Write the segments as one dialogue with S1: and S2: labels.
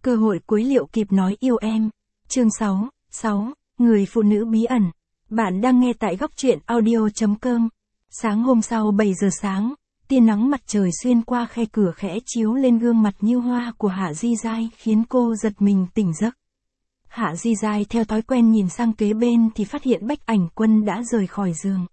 S1: Cơ hội cuối liệu kịp nói yêu em. Chương 6, Người phụ nữ bí ẩn. Bạn đang nghe tại góc truyện audio.com. Sáng hôm sau 7 giờ sáng, tia nắng mặt trời xuyên qua khe cửa khẽ chiếu lên gương mặt như hoa của Hạ Di Giai khiến cô giật mình tỉnh giấc. Hạ Di Giai theo thói quen nhìn sang kế bên thì phát hiện Bách Ảnh Quân đã rời khỏi giường.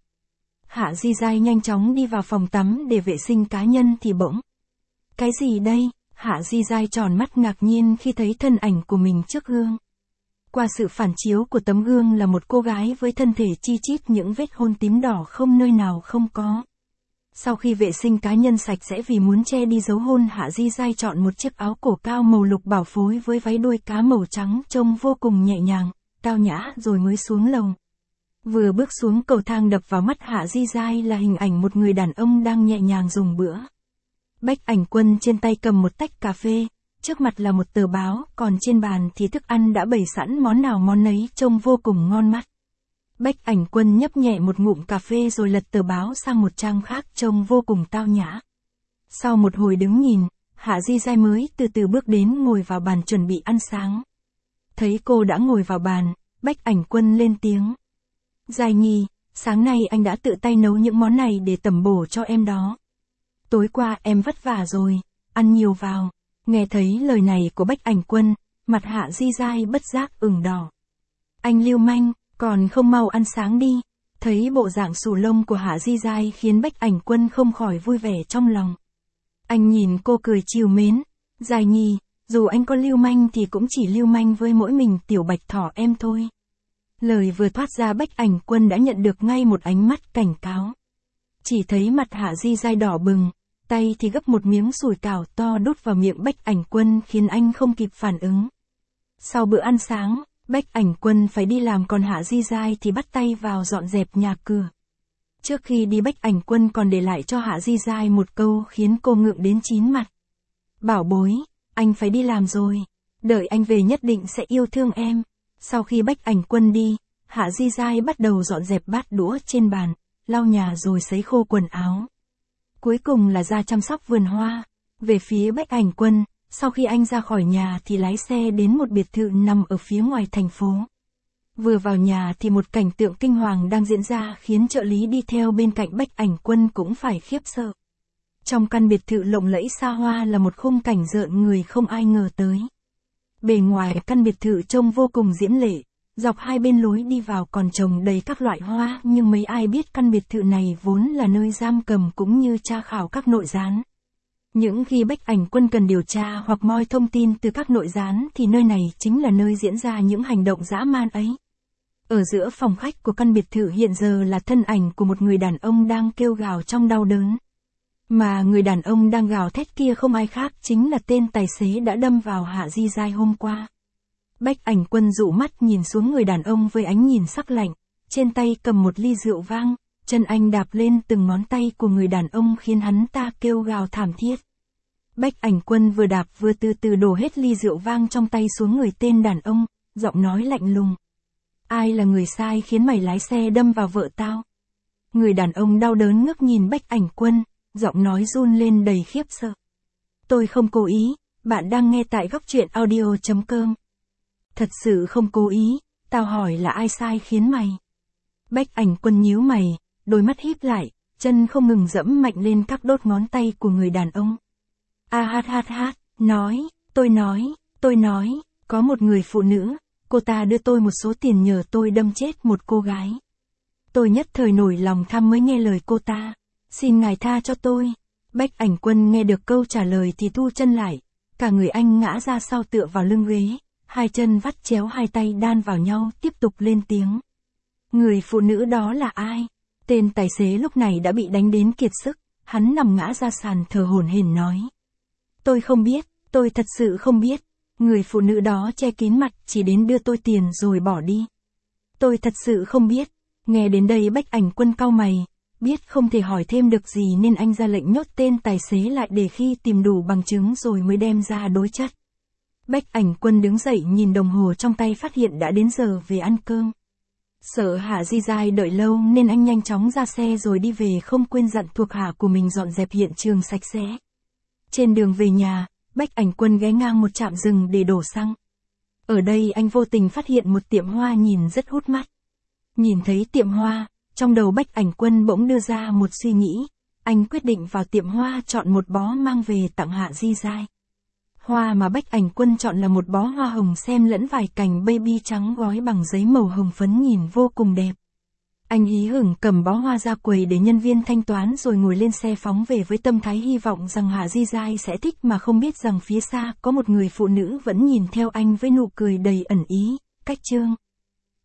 S1: Hạ Di Giai nhanh chóng đi vào phòng tắm để vệ sinh cá nhân thì bỗng. Cái gì đây? Hạ Di Giai tròn mắt ngạc nhiên khi thấy thân ảnh của mình trước gương. Qua sự phản chiếu của tấm gương là một cô gái với thân thể chi chít những vết hôn tím đỏ không nơi nào không có. Sau khi vệ sinh cá nhân sạch sẽ vì muốn che đi dấu hôn, Hạ Di Giai chọn một chiếc áo cổ cao màu lục bảo phối với váy đuôi cá màu trắng trông vô cùng nhẹ nhàng, tao nhã rồi mới xuống lầu. Vừa bước xuống cầu thang đập vào mắt Hạ Di Giai là hình ảnh một người đàn ông đang nhẹ nhàng dùng bữa. Bách Ảnh Quân trên tay cầm một tách cà phê, trước mặt là một tờ báo, còn trên bàn thì thức ăn đã bày sẵn món nào món nấy trông vô cùng ngon mắt. Bách Ảnh Quân nhấp nhẹ một ngụm cà phê rồi lật tờ báo sang một trang khác trông vô cùng tao nhã. Sau một hồi đứng nhìn, Hạ Di Giai mới từ từ bước đến ngồi vào bàn chuẩn bị ăn sáng. Thấy cô đã ngồi vào bàn, Bách Ảnh Quân lên tiếng. Giai Nhi, sáng nay anh đã tự tay nấu những món này để tẩm bổ cho em đó. Tối qua em vất vả rồi, ăn nhiều vào. Nghe thấy lời này của Bách Ảnh Quân, mặt Hạ Di Giai bất giác ửng đỏ. Anh lưu manh, còn không mau ăn sáng đi. Thấy bộ dạng xù lông của Hạ Di Giai khiến Bách Ảnh Quân không khỏi vui vẻ trong lòng. Anh nhìn cô cười trìu mến. Giai Nhi, dù anh có lưu manh thì cũng chỉ lưu manh với mỗi mình tiểu bạch thỏ em thôi. Lời vừa thoát ra Bách Ảnh Quân đã nhận được ngay một ánh mắt cảnh cáo. Chỉ thấy mặt Hạ Di Giai đỏ bừng, tay thì gấp một miếng sủi cảo to đút vào miệng Bách Ảnh Quân khiến anh không kịp phản ứng. Sau bữa ăn sáng, Bách Ảnh Quân phải đi làm còn Hạ Di Giai thì bắt tay vào dọn dẹp nhà cửa. Trước khi đi Bách Ảnh Quân còn để lại cho Hạ Di Giai một câu khiến cô ngượng đến chín mặt. Bảo bối, anh phải đi làm rồi. Đợi anh về nhất định sẽ yêu thương em. Sau khi Bách Ảnh Quân đi, Hạ Di Giai bắt đầu dọn dẹp bát đũa trên bàn, lau nhà rồi sấy khô quần áo. Cuối cùng là ra chăm sóc vườn hoa. Về phía Bách Ảnh Quân, sau khi anh ra khỏi nhà thì lái xe đến một biệt thự nằm ở phía ngoài thành phố. Vừa vào nhà thì một cảnh tượng kinh hoàng đang diễn ra khiến trợ lý đi theo bên cạnh Bách Ảnh Quân cũng phải khiếp sợ. Trong căn biệt thự lộng lẫy xa hoa là một khung cảnh rợn người không ai ngờ tới. Bề ngoài căn biệt thự trông vô cùng diễm lệ, dọc hai bên lối đi vào còn trồng đầy các loại hoa, nhưng mấy ai biết căn biệt thự này vốn là nơi giam cầm cũng như tra khảo các nội gián. Những khi Bách Ảnh Quân cần điều tra hoặc moi thông tin từ các nội gián thì nơi này chính là nơi diễn ra những hành động dã man ấy. Ở giữa phòng khách của căn biệt thự hiện giờ là thân ảnh của một người đàn ông đang kêu gào trong đau đớn. Mà người đàn ông đang gào thét kia không ai khác chính là tên tài xế đã đâm vào Hạ Di Giai hôm qua. Bách Ảnh Quân dụ mắt nhìn xuống người đàn ông với ánh nhìn sắc lạnh, trên tay cầm một ly rượu vang, chân anh đạp lên từng ngón tay của người đàn ông khiến hắn ta kêu gào thảm thiết. Bách Ảnh Quân vừa đạp vừa từ từ đổ hết ly rượu vang trong tay xuống người tên đàn ông, giọng nói lạnh lùng. Ai là người sai khiến mày lái xe đâm vào vợ tao? Người đàn ông đau đớn ngước nhìn Bách Ảnh Quân, giọng nói run lên đầy khiếp sợ. Tôi không cố ý, bạn đang nghe tại góc truyện audio.com. Thật sự không cố ý, tao hỏi là ai sai khiến mày? Bách Ảnh Quân nhíu mày, đôi mắt híp lại, chân không ngừng dẫm mạnh lên các đốt ngón tay của người đàn ông. Tôi nói, có một người phụ nữ, cô ta đưa tôi một số tiền nhờ tôi đâm chết một cô gái. Tôi nhất thời nổi lòng tham mới nghe lời cô ta. Xin ngài tha cho tôi. Bách Ảnh Quân nghe được câu trả lời thì thu chân lại, cả người anh ngã ra sau tựa vào lưng ghế, hai chân vắt chéo hai tay đan vào nhau tiếp tục lên tiếng. Người phụ nữ đó là ai? Tên tài xế lúc này đã bị đánh đến kiệt sức, hắn nằm ngã ra sàn thở hổn hển nói. Tôi không biết, tôi thật sự không biết. Người phụ nữ đó che kín mặt chỉ đến đưa tôi tiền rồi bỏ đi. Tôi thật sự không biết. Nghe đến đây Bách Ảnh Quân cau mày. Biết không thể hỏi thêm được gì nên anh ra lệnh nhốt tên tài xế lại để khi tìm đủ bằng chứng rồi mới đem ra đối chất. Bách Ảnh Quân đứng dậy nhìn đồng hồ trong tay phát hiện đã đến giờ về ăn cơm. Sợ Hạ Di Giai đợi lâu nên anh nhanh chóng ra xe rồi đi về không quên dặn thuộc hạ của mình dọn dẹp hiện trường sạch sẽ. Trên đường về nhà, Bách Ảnh Quân ghé ngang một trạm rừng để đổ xăng. Ở đây anh vô tình phát hiện một tiệm hoa nhìn rất hút mắt. Nhìn thấy tiệm hoa, trong đầu Bách Ảnh Quân bỗng đưa ra một suy nghĩ. Anh quyết định vào tiệm hoa chọn một bó mang về tặng Hạ Di Giai. Hoa mà Bách Ảnh Quân chọn là một bó hoa hồng xen lẫn vài cành baby trắng gói bằng giấy màu hồng phấn nhìn vô cùng đẹp. Anh hí hửng cầm bó hoa ra quầy để nhân viên thanh toán rồi ngồi lên xe phóng về với tâm thái hy vọng rằng Hạ Di Giai sẽ thích, mà không biết rằng phía xa có một người phụ nữ vẫn nhìn theo anh với nụ cười đầy ẩn ý. Cách chương